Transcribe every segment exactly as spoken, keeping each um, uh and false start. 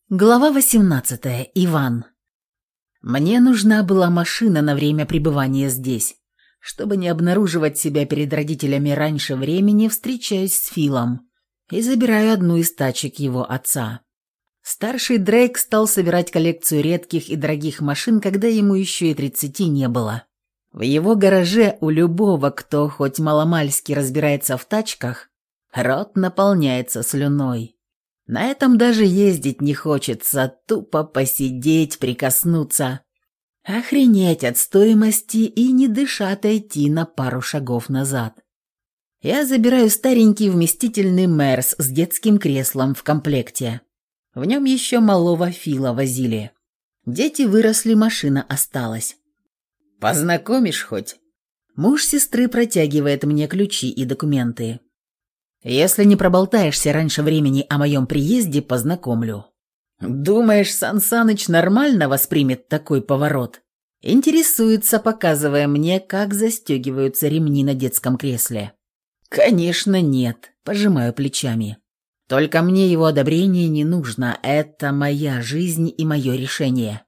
Глава восемнадцатая. Иван. Мне нужна была машина на время пребывания здесь. Чтобы не обнаруживать себя перед родителями раньше времени, встречаюсь с Филом и забираю одну из тачек его отца. Старший Дрейк стал собирать коллекцию редких и дорогих машин, когда ему еще и тридцати не было. В его гараже у любого, кто хоть маломальски разбирается в тачках, рот наполняется слюной. На этом даже ездить не хочется, тупо посидеть, прикоснуться. Охренеть от стоимости и не дыша отойти на пару шагов назад. Я забираю старенький вместительный Мерс с детским креслом в комплекте. В нем еще малого Фила возили. Дети выросли, машина осталась. «Познакомишь хоть?» Муж сестры протягивает мне ключи и документы. «Если не проболтаешься раньше времени о моем приезде, познакомлю». «Думаешь, Сан Саныч нормально воспримет такой поворот?» Интересуется, показывая мне, как застегиваются ремни на детском кресле. «Конечно нет», – пожимаю плечами. «Только мне его одобрение не нужно, это моя жизнь и мое решение.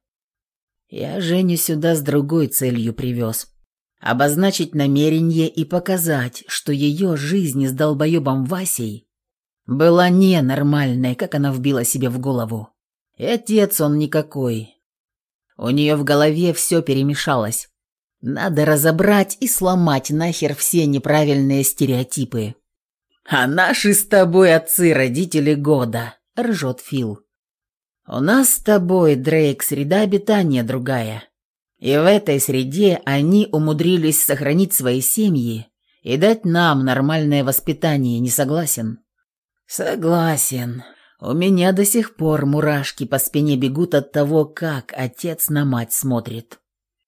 Я Женю сюда с другой целью привез. Обозначить намерение и показать, что ее жизнь с долбоебом Васей была ненормальной, как она вбила себе в голову. И отец он никакой. У нее в голове все перемешалось. Надо разобрать и сломать нахер все неправильные стереотипы. «А наши с тобой отцы родители года», — ржет Фил. «У нас с тобой, Дрейк, среда обитания другая. И в этой среде они умудрились сохранить свои семьи и дать нам нормальное воспитание, не согласен?» «Согласен. У меня до сих пор мурашки по спине бегут от того, как отец на мать смотрит».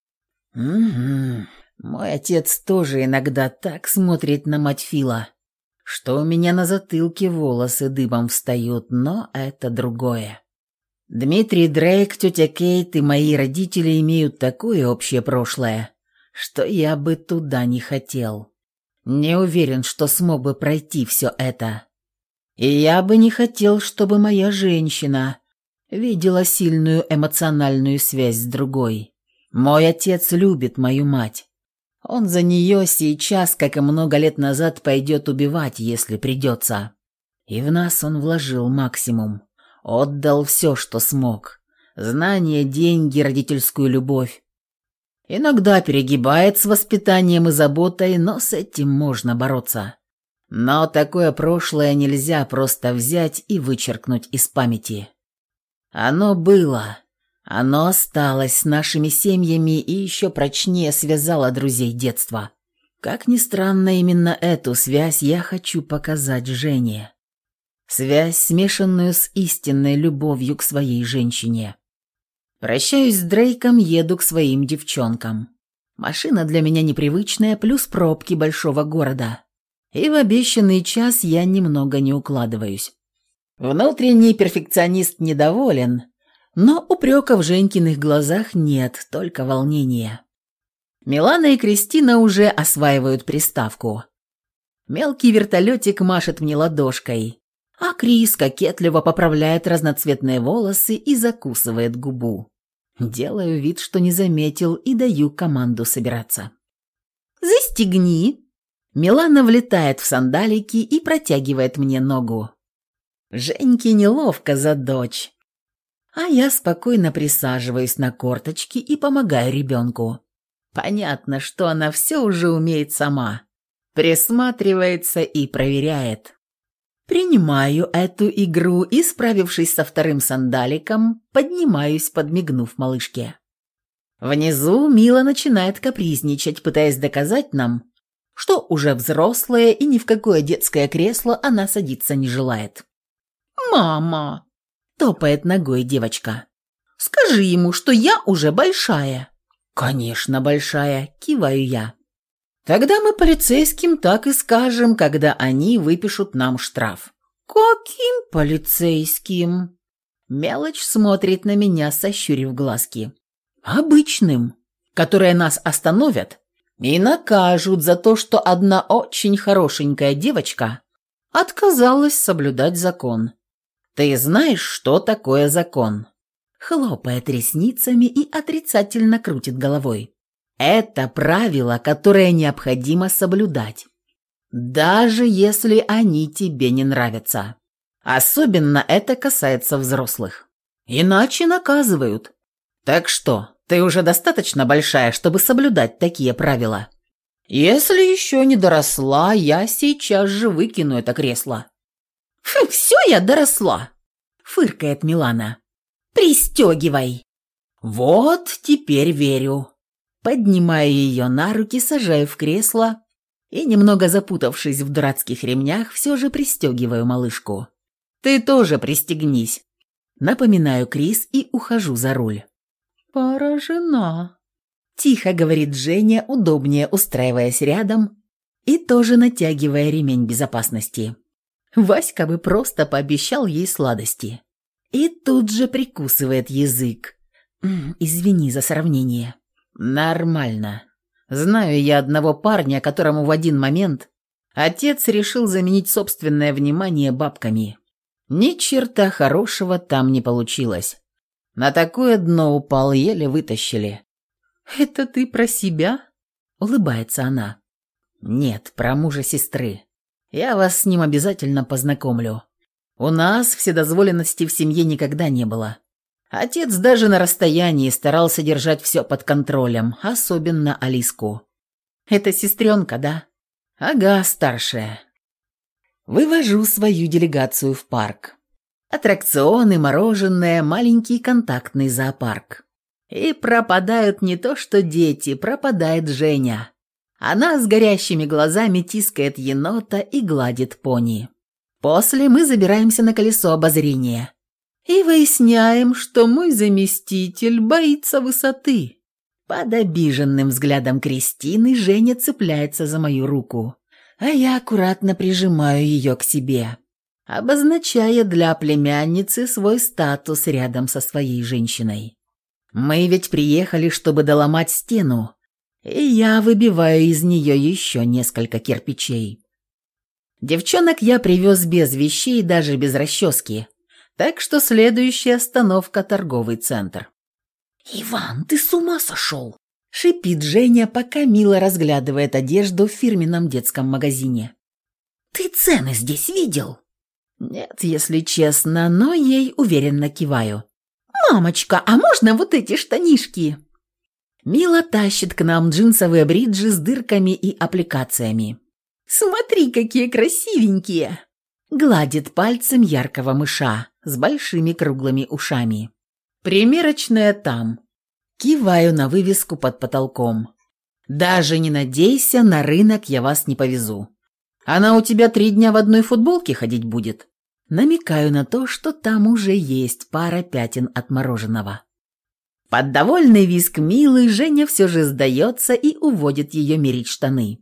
«Угу. Мой отец тоже иногда так смотрит на мать Фила, что у меня на затылке волосы дыбом встают, но это другое. Дмитрий Дрейк, тетя Кейт и мои родители имеют такое общее прошлое, что я бы туда не хотел. Не уверен, что смог бы пройти все это. И я бы не хотел, чтобы моя женщина видела сильную эмоциональную связь с другой. Мой отец любит мою мать. Он за нее сейчас, как и много лет назад, пойдет убивать, если придется. И в нас он вложил максимум. Отдал все, что смог. Знания, деньги, родительскую любовь. Иногда перегибает с воспитанием и заботой, но с этим можно бороться. Но такое прошлое нельзя просто взять и вычеркнуть из памяти. Оно было, оно осталось с нашими семьями и еще прочнее связало друзей детства. Как ни странно, именно эту связь я хочу показать Жене. Связь, смешанную с истинной любовью к своей женщине. Прощаюсь с Дрейком, еду к своим девчонкам. Машина для меня непривычная, плюс пробки большого города. И в обещанный час я немного не укладываюсь. Внутренний перфекционист недоволен, но упрека в Женькиных глазах нет, только волнение. Милана и Кристина уже осваивают приставку. Мелкий вертолетик машет мне ладошкой, а Крис кокетливо поправляет разноцветные волосы и закусывает губу. Делаю вид, что не заметил, и даю команду собираться. «Застегни!» Милана влетает в сандалики и протягивает мне ногу. Женьке неловко за дочь, а я спокойно присаживаюсь на корточки и помогаю ребенку. Понятно, что она все уже умеет сама. Присматривается и проверяет. Принимаю эту игру и, справившись со вторым сандаликом, поднимаюсь, подмигнув малышке. Внизу Мила начинает капризничать, пытаясь доказать нам, что уже взрослая и ни в какое детское кресло она садиться не желает. «Мама!» – топает ногой девочка. «Скажи ему, что я уже большая». «Конечно, большая», – киваю я. «Тогда мы полицейским так и скажем, когда они выпишут нам штраф». «Каким полицейским?» Мелочь смотрит на меня, сощурив глазки. «Обычным, которые нас остановят и накажут за то, что одна очень хорошенькая девочка отказалась соблюдать закон. Ты знаешь, что такое закон?» Хлопает ресницами и отрицательно крутит головой. «Это правила, которые необходимо соблюдать, даже если они тебе не нравятся. Особенно это касается взрослых. Иначе наказывают. Так что, ты уже достаточно большая, чтобы соблюдать такие правила? Если еще не доросла, я сейчас же выкину это кресло». «Все я доросла», — фыркает Милана. «Пристегивай». «Вот теперь верю». Поднимаю ее на руки, сажаю в кресло и, немного запутавшись в дурацких ремнях, все же пристегиваю малышку. «Ты тоже пристегнись». Напоминаю Крис и ухожу за руль. «Поражена», – тихо говорит Женя, удобнее устраиваясь рядом и тоже натягивая ремень безопасности. Васька бы просто пообещал ей сладости. И тут же прикусывает язык. «Извини за сравнение». «Нормально. Знаю я одного парня, которому в один момент отец решил заменить собственное внимание бабками. Ни черта хорошего там не получилось. На такое дно упал, еле вытащили». «Это ты про себя?» – улыбается она. «Нет, про мужа сестры. Я вас с ним обязательно познакомлю. У нас вседозволенности в семье никогда не было. Отец даже на расстоянии старался держать все под контролем, особенно Алиску». «Это сестренка, да?» «Ага, старшая». Вывожу свою делегацию в парк. Аттракционы, мороженое, маленький контактный зоопарк. И пропадают не то что дети, пропадает Женя. Она с горящими глазами тискает енота и гладит пони. После мы забираемся на колесо обозрения и выясняем, что мой заместитель боится высоты. Под обиженным взглядом Кристины Женя цепляется за мою руку, а я аккуратно прижимаю ее к себе, обозначая для племянницы свой статус рядом со своей женщиной. Мы ведь приехали, чтобы доломать стену, и я выбиваю из нее еще несколько кирпичей. Девчонок я привез без вещей, даже без расчески, так что следующая остановка – торговый центр. «Иван, ты с ума сошел?» – шипит Женя, пока Мила разглядывает одежду в фирменном детском магазине. «Ты цены здесь видел?» «Нет, если честно, но ей уверенно киваю». «Мамочка, а можно вот эти штанишки?» Мила тащит к нам джинсовые бриджи с дырками и аппликациями. «Смотри, какие красивенькие!» Гладит пальцем яркого мыша с большими круглыми ушами. «Примерочная там». Киваю на вывеску под потолком. «Даже не надейся, на рынок я вас не повезу. Она у тебя три дня в одной футболке ходить будет». Намекаю на то, что там уже есть пара пятен от мороженого. Под довольный визг Милы Женя все же сдается и уводит ее мерить штаны.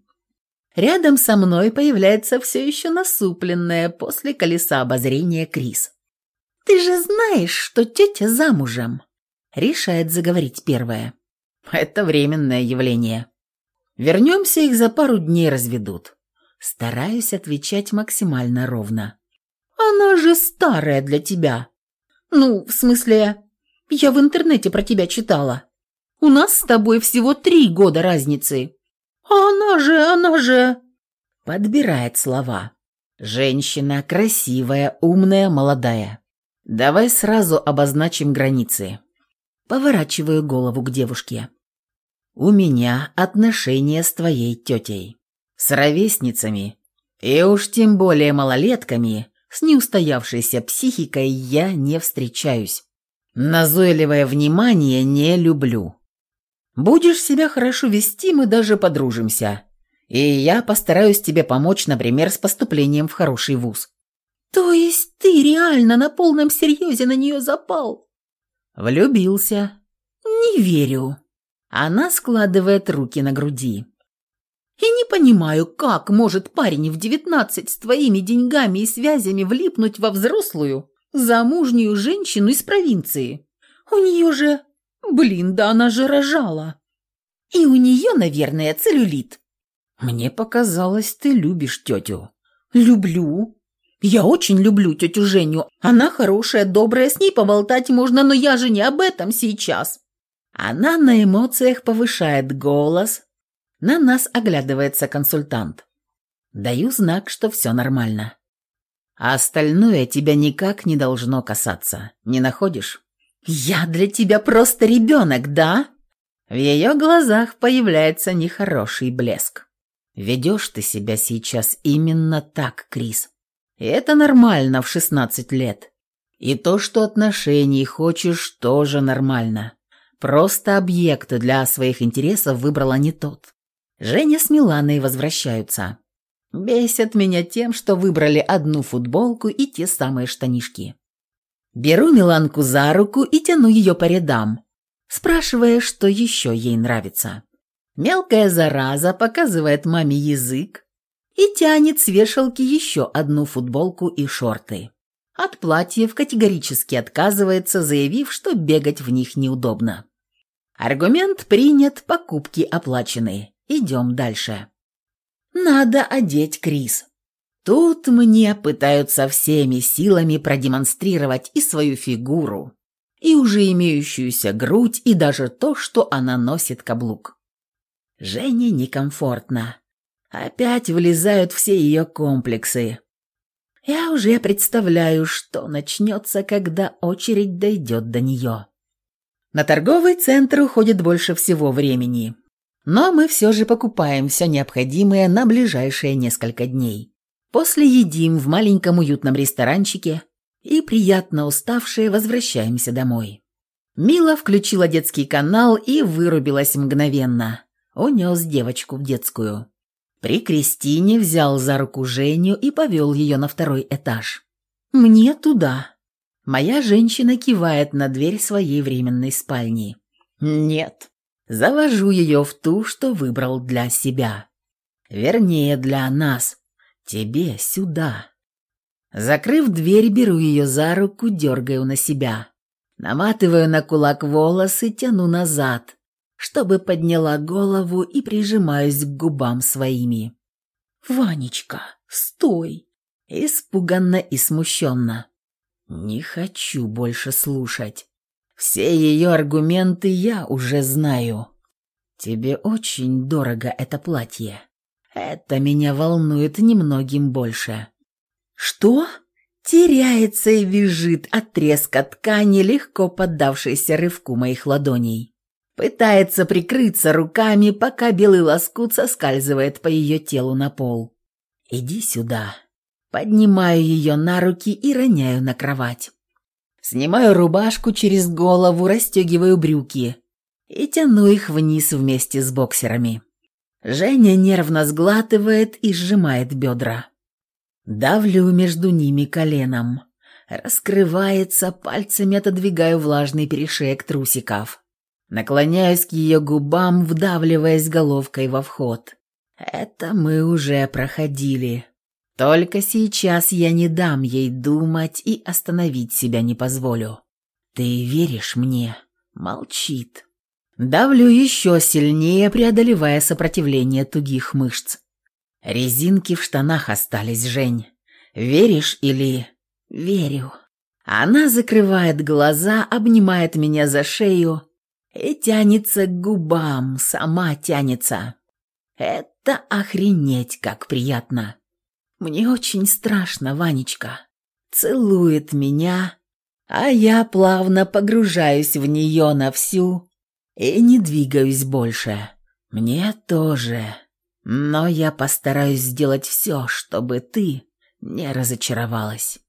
Рядом со мной появляется все еще насупленная после колеса обозрения Крис. «Ты же знаешь, что тетя замужем?» Решает заговорить первая. «Это временное явление. Вернемся, их за пару дней разведут». Стараюсь отвечать максимально ровно. «Она же старая для тебя». «Ну, в смысле, я в интернете про тебя читала. У нас с тобой всего три года разницы. А она же, она же...» Подбирает слова. «Женщина красивая, умная, молодая. Давай сразу обозначим границы». Поворачиваю голову к девушке. «У меня отношения с твоей тетей. С ровесницами. И уж тем более малолетками, с неустоявшейся психикой я не встречаюсь. Назойливое внимание не люблю. Будешь себя хорошо вести, мы даже подружимся. И я постараюсь тебе помочь, например, с поступлением в хороший вуз». «То есть ты реально на полном серьезе на нее запал?» «Влюбился». «Не верю». Она складывает руки на груди. «И не понимаю, как может парень в девятнадцать с твоими деньгами и связями влипнуть во взрослую, замужнюю женщину из провинции. У нее же... Блин, да она же рожала. И у нее, наверное, целлюлит». «Мне показалось, ты любишь тетю». «Люблю. Я очень люблю тетю Женю. Она хорошая, добрая, с ней поболтать можно, но я же не об этом сейчас». Она на эмоциях повышает голос. На нас оглядывается консультант. Даю знак, что все нормально. А остальное тебя никак не должно касаться. Не находишь? «Я для тебя просто ребенок, да?» В ее глазах появляется нехороший блеск. «Ведешь ты себя сейчас именно так, Крис. И это нормально в шестнадцать лет. И то, что отношений хочешь, тоже нормально. Просто объект для своих интересов выбрала не тот. Женя с Миланой возвращаются. Бесят меня тем, что выбрали одну футболку и те самые штанишки. Беру Миланку за руку и тяну ее по рядам, спрашивая, что еще ей нравится. Мелкая зараза показывает маме язык и тянет с вешалки еще одну футболку и шорты. От платьев категорически отказывается, заявив, что бегать в них неудобно. Аргумент принят, покупки оплачены. Идем дальше. Надо одеть Крис. Тут мне пытаются всеми силами продемонстрировать и свою фигуру, и уже имеющуюся грудь, и даже то, что она носит каблук. Жене некомфортно. Опять влезают все ее комплексы. Я уже представляю, что начнется, когда очередь дойдет до нее. На торговый центр уходит больше всего времени, но мы все же покупаем все необходимое на ближайшие несколько дней. После едим в маленьком уютном ресторанчике и, приятно уставшие, возвращаемся домой. Мила включила детский канал и вырубилась мгновенно. Унес девочку в детскую. При Кристине взял за руку Женю и повел ее на второй этаж. «Мне туда». Моя женщина кивает на дверь своей временной спальни. «Нет». Завожу ее в ту, что выбрал для себя. Вернее, для нас. Тебе сюда. Закрыв дверь, беру ее за руку, дергаю на себя. Наматываю на кулак волосы, тяну назад, чтобы подняла голову и прижимаюсь к губам своими. «Ванечка, стой!» Испуганно и смущенно. Не хочу больше слушать. Все ее аргументы я уже знаю. Тебе очень дорого это платье. Это меня волнует немногим больше. Что? Теряется и визжит от треска ткани, легко поддавшейся рывку моих ладоней. Пытается прикрыться руками, пока белый лоскут соскальзывает по ее телу на пол. Иди сюда. Поднимаю ее на руки и роняю на кровать. Снимаю рубашку через голову, расстегиваю брюки и тяну их вниз вместе с боксерами. Женя нервно сглатывает и сжимает бедра. Давлю между ними коленом. Раскрывается, пальцами отодвигаю влажный перешеек трусиков. Наклоняюсь к ее губам, вдавливаясь головкой во вход. Это мы уже проходили. Только сейчас я не дам ей думать и остановить себя не позволю. Ты веришь мне? Молчит. Давлю еще сильнее, преодолевая сопротивление тугих мышц. Резинки в штанах остались, Жень. Веришь или... Верю. Она закрывает глаза, обнимает меня за шею и тянется к губам, сама тянется. Это охренеть как приятно. Мне очень страшно, Ванечка. Целует меня, а я плавно погружаюсь в нее на всю и не двигаюсь больше. Мне тоже. Но я постараюсь сделать все, чтобы ты не разочаровалась.